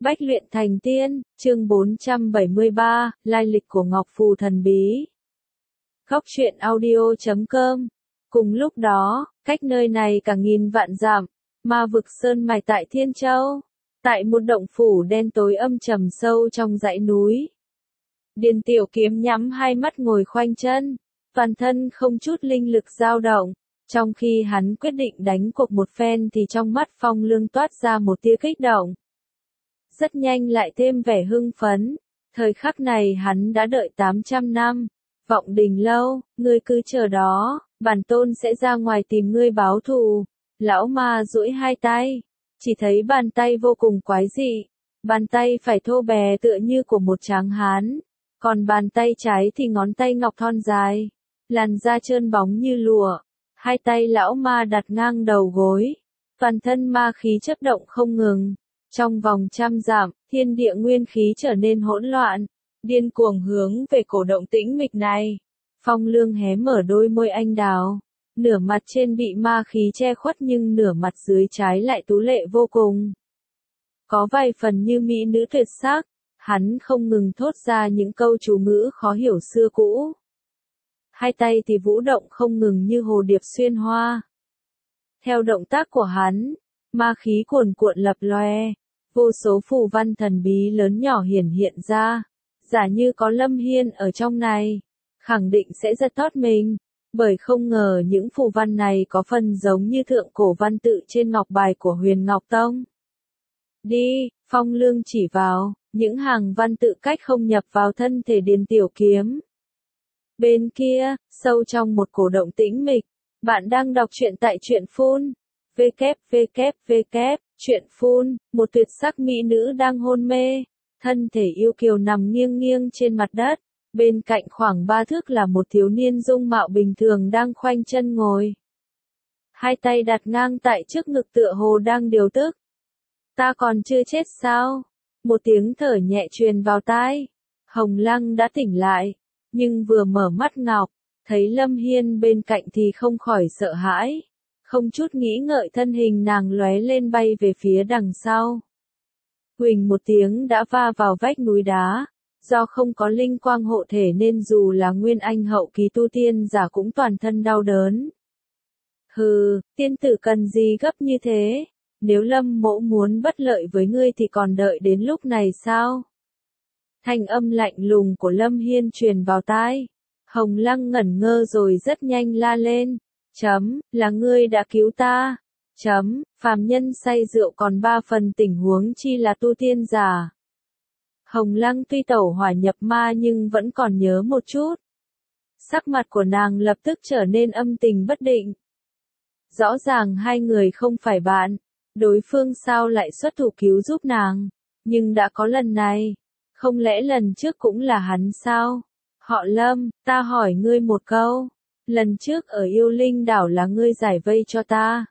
Bách luyện thành tiên, chương 473, lai lịch của Ngọc Phù thần bí. Góc truyện audio.com. Cùng lúc đó, cách nơi này cả nghìn vạn dặm, ma vực sơn mài tại Thiên Châu, tại một động phủ đen tối âm trầm sâu trong dãy núi. Điền Tiểu Kiếm nhắm hai mắt ngồi khoanh chân, toàn thân không chút linh lực dao động. Trong khi hắn quyết định đánh cuộc một phen thì trong mắt Phong Lương toát ra một tia kích động. Rất nhanh lại thêm vẻ hưng phấn, thời khắc này hắn đã đợi 800 năm, Vọng Đình Lâu, ngươi cứ chờ đó, bản tôn sẽ ra ngoài tìm ngươi báo thù. Lão ma duỗi hai tay, chỉ thấy bàn tay vô cùng quái dị, bàn tay phải thô bè tựa như của một tráng hán, còn bàn tay trái thì ngón tay ngọc thon dài, làn da trơn bóng như lụa, hai tay lão ma đặt ngang đầu gối, toàn thân ma khí chớp động không ngừng. Trong vòng trăm dặm, thiên địa nguyên khí trở nên hỗn loạn, điên cuồng hướng về cổ động tĩnh mịch này. Phong Lương hé mở đôi môi anh đào, nửa mặt trên bị ma khí che khuất nhưng nửa mặt dưới trái lại tú lệ vô cùng. Có vài phần như mỹ nữ tuyệt sắc, hắn không ngừng thốt ra những câu chú ngữ khó hiểu xưa cũ. Hai tay thì vũ động không ngừng như hồ điệp xuyên hoa. Theo động tác của hắn, ma khí cuồn cuộn lập loè. Vô số phù văn thần bí lớn nhỏ hiển hiện ra, giả như có Lâm Hiên ở trong này, khẳng định sẽ rất tót mình, bởi không ngờ những phù văn này có phần giống như thượng cổ văn tự trên ngọc bài của Huyền Ngọc Tông. Đi, Phong Lương chỉ vào, những hàng văn tự cách không nhập vào thân thể Điền Tiểu Kiếm. Bên kia, sâu trong một cổ động tĩnh mịch, bạn đang đọc truyện tại truyện phun, www. Chuyện phun, một tuyệt sắc mỹ nữ đang hôn mê, thân thể yêu kiều nằm nghiêng nghiêng trên mặt đất, bên cạnh khoảng 3 thước là một thiếu niên dung mạo bình thường đang khoanh chân ngồi. Hai tay đặt ngang tại trước ngực tựa hồ đang điều tức. Ta còn chưa chết sao? Một tiếng thở nhẹ truyền vào tai. Hồng Lăng đã tỉnh lại, nhưng vừa mở mắt ngọc, thấy Lâm Hiên bên cạnh thì không khỏi sợ hãi. Không chút nghĩ ngợi thân hình nàng lóe lên bay về phía đằng sau. Huỳnh một tiếng đã va vào vách núi đá, do không có linh quang hộ thể nên dù là nguyên anh hậu kỳ tu tiên giả cũng toàn thân đau đớn. Hừ, tiên tử cần gì gấp như thế, nếu Lâm mỗ muốn bất lợi với ngươi thì còn đợi đến lúc này sao? Thanh âm lạnh lùng của Lâm Hiên truyền vào tai. Hồng Lăng ngẩn ngơ rồi rất nhanh la lên. Là ngươi đã cứu ta. Phàm nhân say rượu còn 3 phần tình huống chi là tu tiên giả. Hồng Lăng tuy tẩu hỏa nhập ma nhưng vẫn còn nhớ một chút. Sắc mặt của nàng lập tức trở nên âm tình bất định. Rõ ràng hai người không phải bạn, đối phương sao lại xuất thủ cứu giúp nàng, nhưng đã có lần này, không lẽ lần trước cũng là hắn sao? Họ Lâm, ta hỏi ngươi một câu. Lần trước ở Yêu Linh đảo là ngươi giải vây cho ta.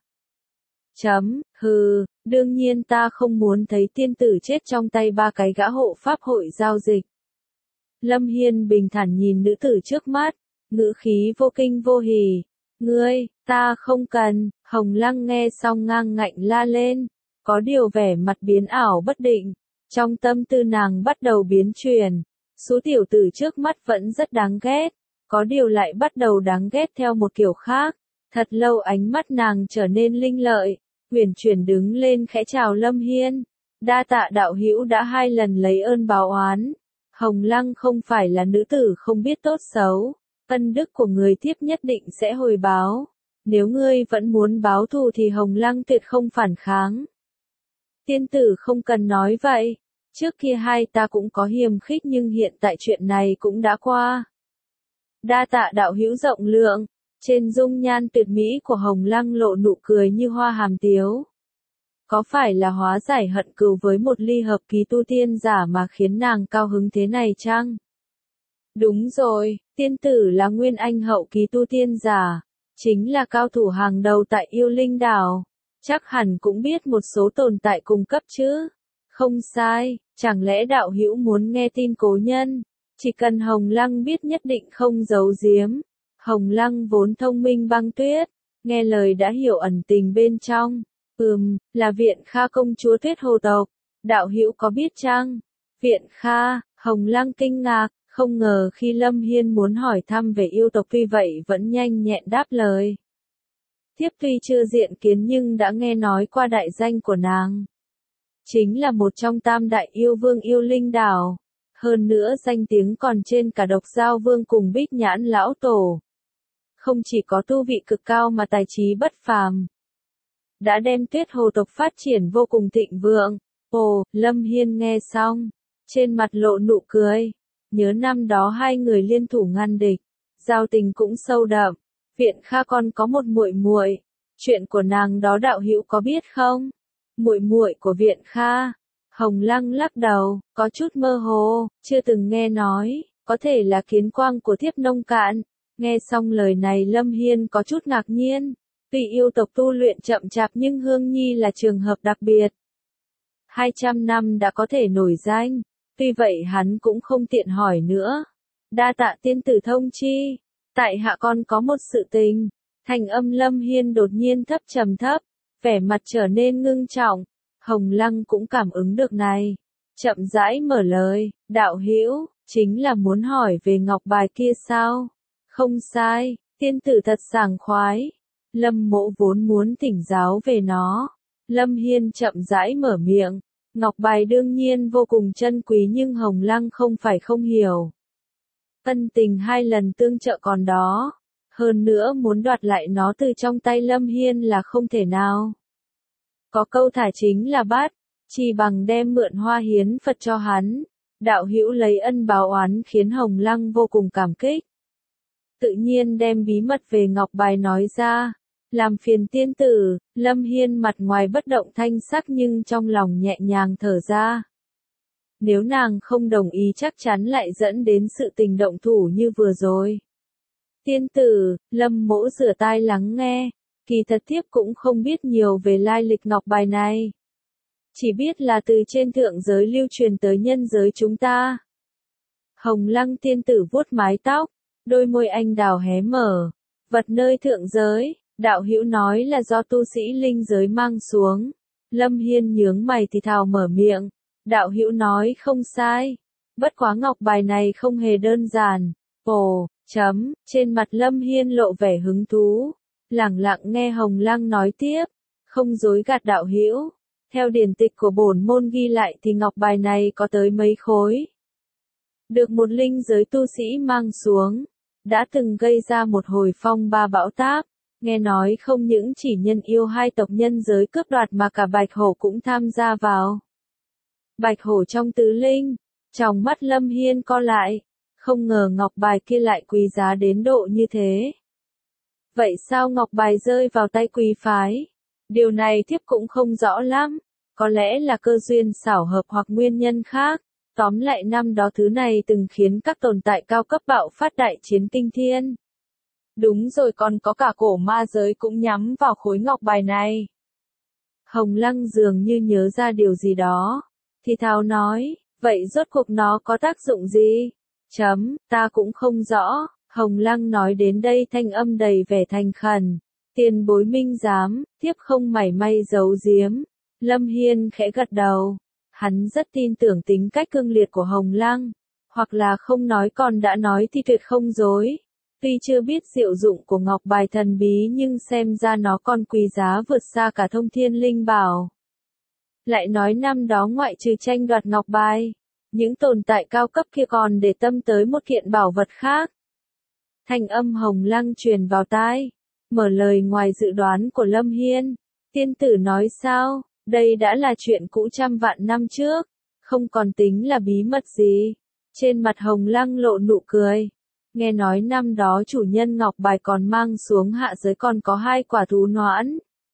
Hừ, đương nhiên ta không muốn thấy tiên tử chết trong tay 3 cái gã hộ pháp hội giao dịch. Lâm Hiên bình thản nhìn nữ tử trước mắt, ngữ khí vô kinh vô hỉ. Ngươi, ta không cần. Hồng Lăng nghe xong ngang ngạnh la lên, có điều vẻ mặt biến ảo bất định, trong tâm tư nàng bắt đầu biến chuyển. Số tiểu tử trước mắt vẫn rất đáng ghét. Có điều lại bắt đầu đáng ghét theo một kiểu khác. Thật lâu ánh mắt nàng trở nên linh lợi, huyền chuyển đứng lên khẽ chào Lâm Hiên. Đa tạ đạo hữu đã 2 lần lấy ơn báo oán. Hồng Lăng không phải là nữ tử không biết tốt xấu. Ân đức của người tiếp nhất định sẽ hồi báo. Nếu ngươi vẫn muốn báo thù thì Hồng Lăng tuyệt không phản kháng. Tiên tử không cần nói vậy. Trước kia hai ta cũng có hiềm khích nhưng hiện tại chuyện này cũng đã qua. Đa tạ đạo hữu rộng lượng, trên dung nhan tuyệt mỹ của Hồng Lăng lộ nụ cười như hoa hàm tiếu. Có phải là hóa giải hận cừu với một ly hợp kỳ tu tiên giả mà khiến nàng cao hứng thế này chăng? Đúng rồi, tiên tử là nguyên anh hậu kỳ tu tiên giả, chính là cao thủ hàng đầu tại Yêu Linh đảo. Chắc hẳn cũng biết một số tồn tại cùng cấp chứ? Không sai, chẳng lẽ đạo hữu muốn nghe tin cố nhân? Chỉ cần Hồng Lăng biết nhất định không giấu giếm. Hồng Lăng vốn thông minh băng tuyết, nghe lời đã hiểu ẩn tình bên trong. Là Viện Kha công chúa Tuyết Hồ tộc. đạo hữu có biết chăng? Viện Kha, Hồng Lăng kinh ngạc, không ngờ khi Lâm Hiên muốn hỏi thăm về yêu tộc tuy vậy vẫn nhanh nhẹn đáp lời. Thiếp tuy chưa diện kiến nhưng đã nghe nói qua đại danh của nàng. Chính là một trong tam đại yêu vương yêu linh đảo. Hơn nữa danh tiếng còn trên cả Độc Giao Vương cùng Bích Nhãn Lão Tổ. Không chỉ có tu vị cực cao mà tài trí bất phàm. Đã đem Tuyết Hồ tộc phát triển vô cùng thịnh vượng. Ồ, Lâm Hiên nghe xong. Trên mặt lộ nụ cười. Nhớ năm đó hai người liên thủ ngăn địch. Giao tình cũng sâu đậm. Viện Kha còn có một muội muội. Chuyện của nàng đó đạo hữu có biết không? Muội muội của Viện Kha. Hồng Lăng lắc đầu, có chút mơ hồ, chưa từng nghe nói, có thể là kiến quang của Thiếp nông cạn. Nghe xong lời này Lâm Hiên có chút ngạc nhiên. Tuy yêu tộc tu luyện chậm chạp nhưng Hương Nhi là trường hợp đặc biệt. 200 năm đã có thể nổi danh, tuy vậy hắn cũng không tiện hỏi nữa. Đa tạ tiên tử thông chi, tại hạ con có một sự tình. Thành âm Lâm Hiên đột nhiên thấp trầm thấp, vẻ mặt trở nên ngưng trọng. Hồng Lăng cũng cảm ứng được này. Chậm rãi mở lời, đạo hữu, chính là muốn hỏi về ngọc bài kia sao? Không sai, tiên tử thật sảng khoái. Lâm Mỗ vốn muốn thỉnh giáo về nó. Lâm Hiên chậm rãi mở miệng. Ngọc bài đương nhiên vô cùng chân quý nhưng Hồng Lăng không phải không hiểu. Ân tình hai lần tương trợ còn đó. Hơn nữa muốn đoạt lại nó từ trong tay Lâm Hiên là không thể nào. Có câu thả chính là bát, chỉ bằng đem mượn hoa hiến Phật cho hắn. Đạo hữu lấy ân báo oán khiến Hồng Lăng vô cùng cảm kích. Tự nhiên đem bí mật về ngọc bài nói ra. Làm phiền tiên tử, Lâm Hiên mặt ngoài bất động thanh sắc nhưng trong lòng nhẹ nhàng thở ra. Nếu nàng không đồng ý chắc chắn lại dẫn đến sự tình động thủ như vừa rồi. Tiên tử, Lâm Mỗ rửa tai lắng nghe. Kỳ thật thiếp cũng không biết nhiều về lai lịch ngọc bài này. Chỉ biết là từ trên thượng giới lưu truyền tới nhân giới chúng ta. Hồng Lăng tiên tử vuốt mái tóc, đôi môi anh đào hé mở. Vật nơi thượng giới, đạo hữu nói là do tu sĩ linh giới mang xuống. Lâm Hiên nhướng mày thì thào mở miệng. Đạo hữu nói không sai. Bất quá ngọc bài này không hề đơn giản. Ồ, trên mặt Lâm Hiên lộ vẻ hứng thú. Lẳng lặng nghe Hồng Lăng nói tiếp, không dối gạt đạo hữu. Theo điển tịch của bổn môn ghi lại thì ngọc bài này có tới mấy khối. Được một linh giới tu sĩ mang xuống, đã từng gây ra một hồi phong ba bão táp. Nghe nói không những chỉ nhân yêu hai tộc nhân giới cướp đoạt mà cả Bạch Hổ cũng tham gia vào. Bạch Hổ trong tứ linh, trong mắt Lâm Hiên co lại, không ngờ ngọc bài kia lại quý giá đến độ như thế. Vậy sao ngọc bài rơi vào tay quý phái? Điều này thiếp cũng không rõ lắm, có lẽ là cơ duyên xảo hợp hoặc nguyên nhân khác. Tóm lại năm đó thứ này từng khiến các tồn tại cao cấp bạo phát đại chiến kinh thiên. Đúng rồi, còn có cả cổ ma giới cũng nhắm vào khối ngọc bài này. Hồng Lăng dường như nhớ ra điều gì đó, thì thào nói, vậy rốt cuộc nó có tác dụng gì? Ta cũng không rõ. Hồng Lăng nói đến đây thanh âm đầy vẻ thành khẩn. Tiền bối minh giám, thiếp không mảy may giấu giếm. Lâm Hiên khẽ gật đầu. Hắn rất tin tưởng tính cách cương liệt của Hồng Lăng. Hoặc là không nói còn đã nói thì tuyệt không dối. Tuy chưa biết diệu dụng của ngọc bài thần bí nhưng xem ra nó còn quý giá vượt xa cả thông thiên linh bảo. Lại nói năm đó ngoại trừ tranh đoạt ngọc bài, những tồn tại cao cấp kia còn để tâm tới một kiện bảo vật khác. Thanh âm Hồng Lăng truyền vào tai, mở lời ngoài dự đoán của Lâm Hiên. Tiên tử nói sao, đây đã là chuyện cũ trăm vạn năm trước, không còn tính là bí mật gì. Trên mặt Hồng Lăng lộ nụ cười. Nghe nói năm đó chủ nhân ngọc bài còn mang xuống hạ giới còn có 2 quả thú noãn.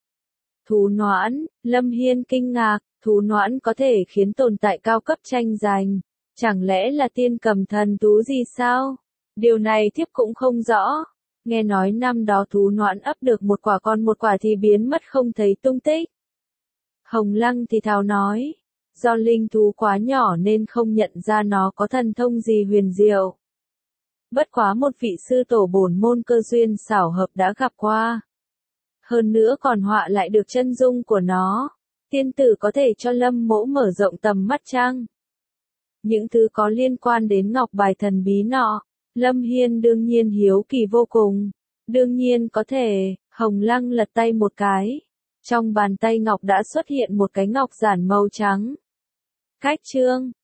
Thú noãn, Lâm Hiên kinh ngạc, thú noãn có thể khiến tồn tại cao cấp tranh giành. Chẳng lẽ là tiên cầm thần thú gì sao? Điều này thiếp cũng không rõ. Nghe nói năm đó thú noãn ấp được một quả còn một quả thì biến mất không thấy tung tích. Hồng Lăng thì thào nói, do linh thú quá nhỏ nên không nhận ra nó có thần thông gì huyền diệu. Bất quá một vị sư tổ bổn môn cơ duyên xảo hợp đã gặp qua. Hơn nữa còn họa lại được chân dung của nó. Tiên tử có thể cho Lâm Mỗ mở rộng tầm mắt chăng? Những thứ có liên quan đến ngọc bài thần bí nọ, Lâm Hiên đương nhiên hiếu kỳ vô cùng. Đương nhiên có thể, Hồng Lăng lật tay một cái. Trong bàn tay ngọc đã xuất hiện một cái ngọc giản màu trắng. Khách chương